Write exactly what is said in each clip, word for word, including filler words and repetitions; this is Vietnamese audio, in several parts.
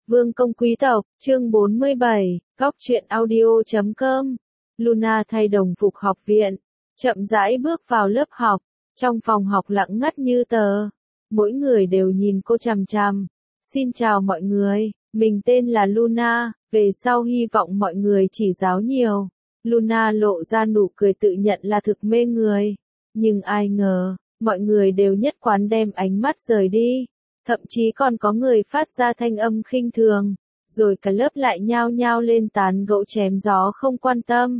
Vương công quý tộc, chương bốn mươi bảy, góc truyện audio chấm com. Luna thay đồng phục học viện, chậm rãi bước vào lớp học, trong phòng học lặng ngắt như tờ. Mỗi người đều nhìn cô chằm chằm. Xin chào mọi người, mình tên là Luna, về sau hy vọng mọi người chỉ giáo nhiều. Luna lộ ra nụ cười tự nhận là thực mê người. Nhưng ai ngờ, mọi người đều nhất quán đem ánh mắt rời đi. Thậm chí còn có người phát ra thanh âm khinh thường, rồi cả lớp lại nhao nhao lên tán gẫu chém gió không quan tâm.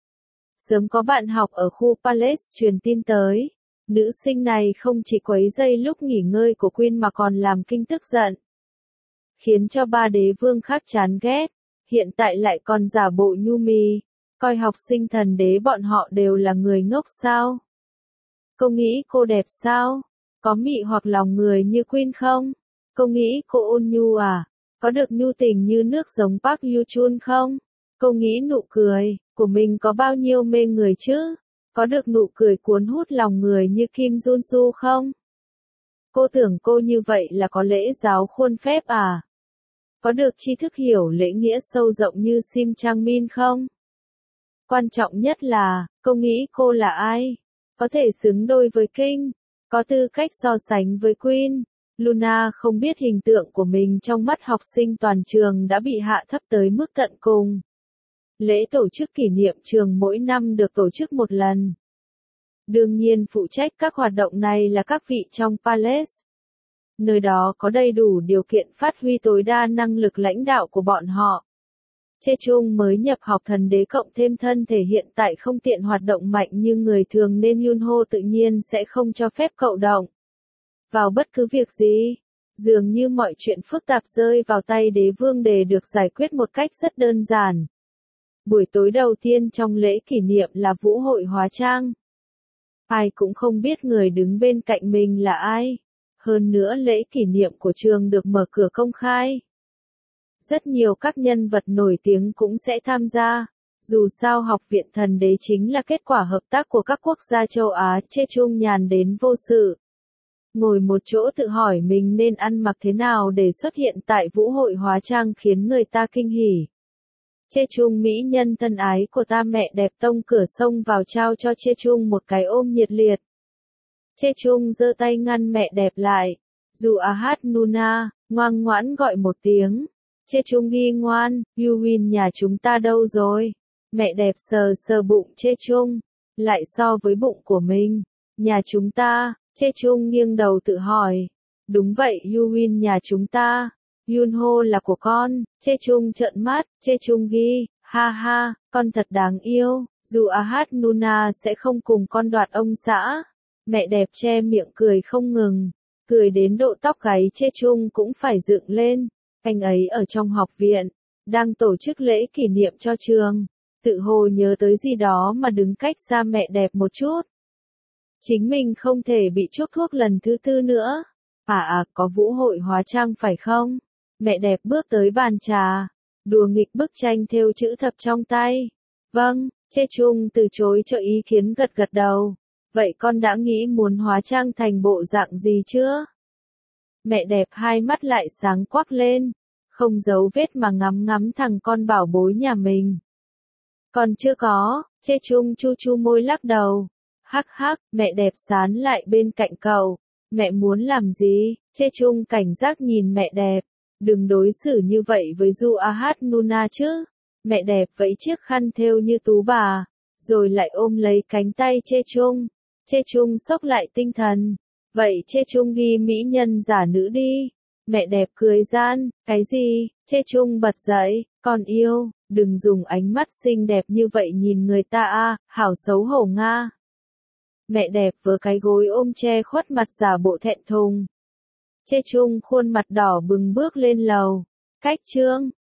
Sớm có bạn học ở khu Palace truyền tin tới, nữ sinh này không chỉ quấy rầy lúc nghỉ ngơi của Queen mà còn làm Kinh tức giận. Khiến cho ba đế vương khác chán ghét, hiện tại lại còn giả bộ nhu mì, coi học sinh thần đế bọn họ đều là người ngốc sao? Cô nghĩ cô đẹp sao? Có mị hoặc lòng người như Queen không? Cô nghĩ cô ôn nhu à? Có được nhu tình như nước giống Park Yoo-chun không? Cô nghĩ nụ cười của mình có bao nhiêu mê người chứ? Có được nụ cười cuốn hút lòng người như Kim Jun-soo không? Cô tưởng cô như vậy là có lễ giáo khuôn phép à? Có được tri thức hiểu lễ nghĩa sâu rộng như Sim Chang-min không? Quan trọng nhất là, cô nghĩ cô là ai? Có thể xứng đôi với King? Có tư cách so sánh với Queen? Luna không biết hình tượng của mình trong mắt học sinh toàn trường đã bị hạ thấp tới mức tận cùng. Lễ tổ chức kỷ niệm trường mỗi năm được tổ chức một lần. Đương nhiên phụ trách các hoạt động này là các vị trong Palace. Nơi đó có đầy đủ điều kiện phát huy tối đa năng lực lãnh đạo của bọn họ. Chae-chung mới nhập học thần đế cộng thêm thân thể hiện tại không tiện hoạt động mạnh như người thường nên Yunho tự nhiên sẽ không cho phép cậu động vào bất cứ việc gì. Dường như mọi chuyện phức tạp rơi vào tay đế vương để được giải quyết một cách rất đơn giản. Buổi tối đầu tiên trong lễ kỷ niệm là vũ hội hóa trang. Ai cũng không biết người đứng bên cạnh mình là ai. Hơn nữa lễ kỷ niệm của trường được mở cửa công khai. Rất nhiều các nhân vật nổi tiếng cũng sẽ tham gia. Dù sao học viện thần đế chính là kết quả hợp tác của các quốc gia châu Á. Chae-chung nhàn đến vô sự. Ngồi một chỗ tự hỏi mình nên ăn mặc thế nào để xuất hiện tại vũ hội hóa trang khiến người ta kinh hỉ. Chae-chung mỹ nhân thân ái của ta mẹ đẹp tông cửa sông vào trao cho Chae-chung một cái ôm nhiệt liệt. Chae-chung giơ tay ngăn mẹ đẹp lại. Dù a hát Nuna, ngoan ngoãn gọi một tiếng. Chae-chung ghi ngoan, Yuwin nhà chúng ta đâu rồi? Mẹ đẹp sờ sờ bụng Chae-chung, lại so với bụng của mình. Nhà chúng ta, Chae-chung nghiêng đầu tự hỏi. Đúng vậy Yuwin nhà chúng ta. Yunho là của con. Chae-chung trợn mắt, Chae-chung ghi, ha ha, con thật đáng yêu. Dù a hát Nuna sẽ không cùng con đoạt ông xã. Mẹ đẹp che miệng cười không ngừng. Cười đến độ tóc gáy Chae-chung cũng phải dựng lên. Anh ấy ở trong học viện, đang tổ chức lễ kỷ niệm cho trường. Tự hồ nhớ tới gì đó mà đứng cách xa mẹ đẹp một chút. Chính mình không thể bị chuốc thuốc lần thứ tư nữa. À à, có vũ hội hóa trang phải không? Mẹ đẹp bước tới bàn trà, đùa nghịch bức tranh thêu chữ thập trong tay. Vâng, Chae-chung từ chối cho ý kiến gật gật đầu. Vậy con đã nghĩ muốn hóa trang thành bộ dạng gì chưa? Mẹ đẹp hai mắt lại sáng quắc lên, không giấu vết mà ngắm ngắm thằng con bảo bối nhà mình. Còn chưa có, Chae-chung chu chu môi lắc đầu. Hắc hắc, mẹ đẹp sán lại bên cạnh cậu. Mẹ muốn làm gì? Chae-chung cảnh giác nhìn mẹ đẹp. Đừng đối xử như vậy với Du a hát Nuna chứ. Mẹ đẹp vẫy chiếc khăn thêu như tú bà, rồi lại ôm lấy cánh tay Chae-chung. Chae-chung xốc lại tinh thần. Vậy Chae-chung ghi mỹ nhân giả nữ đi. Mẹ đẹp cười gian, cái gì? Chae-chung bật dậy, con yêu, đừng dùng ánh mắt xinh đẹp như vậy nhìn người ta a, hảo xấu hổ nga. Mẹ đẹp với cái gối ôm che khuất mặt giả bộ thẹn thùng. Chae-chung khuôn mặt đỏ bừng bước lên lầu. Cách chương,